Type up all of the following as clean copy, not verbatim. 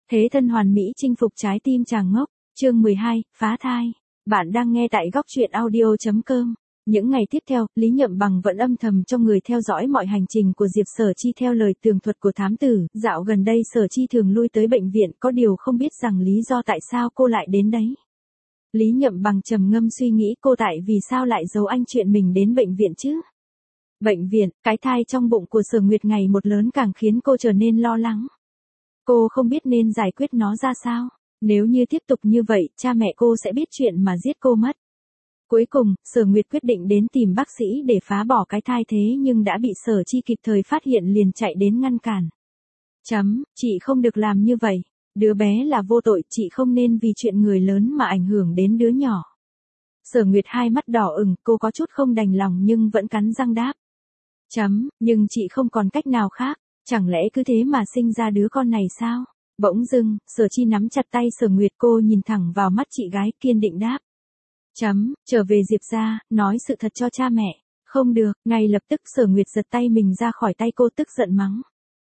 Thế thân hoàn mỹ chinh phục trái tim chàng ngốc, chương 12, phá thai. Bạn đang nghe tại góc truyện audio.com. Những ngày tiếp theo, Lý Nhậm Bằng vẫn âm thầm cho người theo dõi mọi hành trình của Diệp Sở Chi theo lời tường thuật của thám tử. Dạo gần đây Sở Chi thường lui tới bệnh viện, có điều không biết rằng lý do tại sao cô lại đến đấy. Lý Nhậm Bằng trầm ngâm suy nghĩ cô tại vì sao lại giấu anh chuyện mình đến bệnh viện chứ? Bệnh viện, cái thai trong bụng của Sở Nguyệt ngày một lớn càng khiến cô trở nên lo lắng. Cô không biết nên giải quyết nó ra sao. Nếu như tiếp tục như vậy, cha mẹ cô sẽ biết chuyện mà giết cô mất. Cuối cùng, Sở Nguyệt quyết định đến tìm bác sĩ để phá bỏ cái thai thế nhưng đã bị Sở Chi kịp thời phát hiện liền chạy đến ngăn cản. Chị không được làm như vậy. Đứa bé là vô tội, chị không nên vì chuyện người lớn mà ảnh hưởng đến đứa nhỏ. Sở Nguyệt hai mắt đỏ ửng, cô có chút không đành lòng nhưng vẫn cắn răng đáp. Nhưng chị không còn cách nào khác. Chẳng lẽ cứ thế mà sinh ra đứa con này sao? Bỗng dưng, Sở Chi nắm chặt tay Sở Nguyệt, cô nhìn thẳng vào mắt chị gái, kiên định đáp. Trở về Diệp gia, nói sự thật cho cha mẹ. Không được, ngay lập tức Sở Nguyệt giật tay mình ra khỏi tay cô tức giận mắng.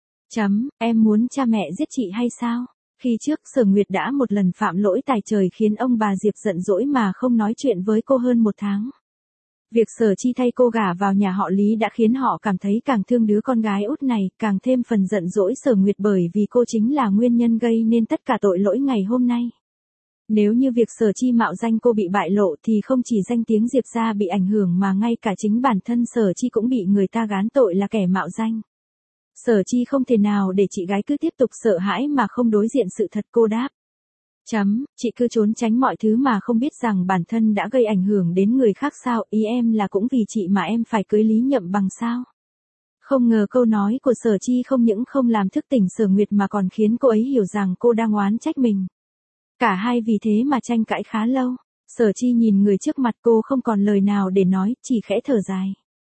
Em muốn cha mẹ giết chị hay sao? Khi trước Sở Nguyệt đã một lần phạm lỗi tài trời khiến ông bà Diệp giận dỗi mà không nói chuyện với cô hơn 1 tháng. Việc Sở Chi thay cô gả vào nhà họ Lý đã khiến họ cảm thấy càng thương đứa con gái út này, càng thêm phần giận dỗi Sở Nguyệt bởi vì cô chính là nguyên nhân gây nên tất cả tội lỗi ngày hôm nay. Nếu như việc Sở Chi mạo danh cô bị bại lộ thì không chỉ danh tiếng Diệp gia bị ảnh hưởng mà ngay cả chính bản thân Sở Chi cũng bị người ta gán tội là kẻ mạo danh. Sở Chi không thể nào để chị gái cứ tiếp tục sợ hãi mà không đối diện sự thật, cô đáp. Chị cứ trốn tránh mọi thứ mà không biết rằng bản thân đã gây ảnh hưởng đến người khác sao? Ý em là cũng vì chị mà em phải cưới Lý Nhậm Bằng sao? Không ngờ câu nói của Sở Chi không những không làm thức tỉnh Sở Nguyệt mà còn khiến cô ấy hiểu rằng cô đang oán trách mình. Cả hai vì thế mà tranh cãi khá lâu. Sở Chi nhìn người trước mặt cô không còn lời nào để nói, chỉ khẽ thở dài.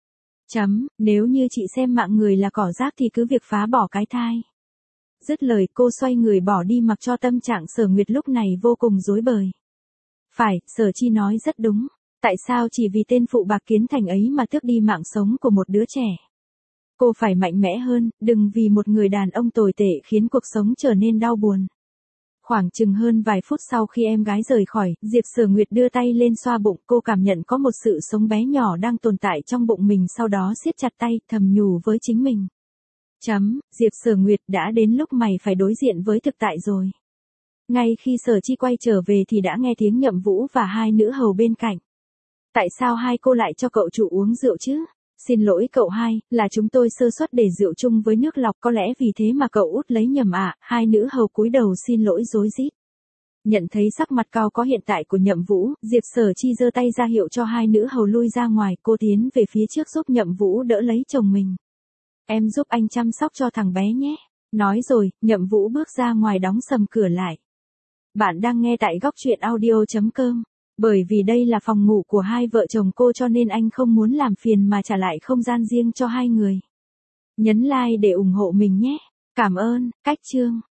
Nếu như chị xem mạng người là cỏ rác thì cứ việc phá bỏ cái thai. Dứt lời cô xoay người bỏ đi mặc cho tâm trạng Sở Nguyệt lúc này vô cùng rối bời. Phải, Sở Chi nói rất đúng. Tại sao chỉ vì tên phụ bạc kiến thành ấy mà tước đi mạng sống của một đứa trẻ? Cô phải mạnh mẽ hơn, đừng vì một người đàn ông tồi tệ khiến cuộc sống trở nên đau buồn. Khoảng chừng hơn vài phút sau khi em gái rời khỏi, Diệp Sở Nguyệt đưa tay lên xoa bụng, cô cảm nhận có một sự sống bé nhỏ đang tồn tại trong bụng mình, sau đó siết chặt tay, thầm nhủ với chính mình. Diệp Sở Nguyệt, đã đến lúc mày phải đối diện với thực tại rồi. Ngay khi Sở Chi quay trở về thì đã nghe tiếng Nhậm Vũ và hai nữ hầu bên cạnh. Tại sao hai cô lại cho cậu chủ uống rượu chứ? Xin lỗi cậu hai, là chúng tôi sơ suất để rượu chung với nước lọc, có lẽ vì thế mà cậu út lấy nhầm ạ. Hai nữ hầu cúi đầu xin lỗi rối rít. Nhận thấy sắc mặt cao có hiện tại của Nhậm Vũ, Diệp Sở Chi giơ tay ra hiệu cho hai nữ hầu lui ra ngoài, cô tiến về phía trước giúp Nhậm Vũ đỡ lấy chồng mình. Em giúp anh chăm sóc cho thằng bé nhé. Nói rồi, Nhậm Vũ bước ra ngoài đóng sầm cửa lại. Bạn đang nghe tại góc truyện audio.com. Bởi vì đây là phòng ngủ của hai vợ chồng cô cho nên anh không muốn làm phiền mà trả lại không gian riêng cho hai người. Nhấn like để ủng hộ mình nhé. Cảm ơn, cách chương.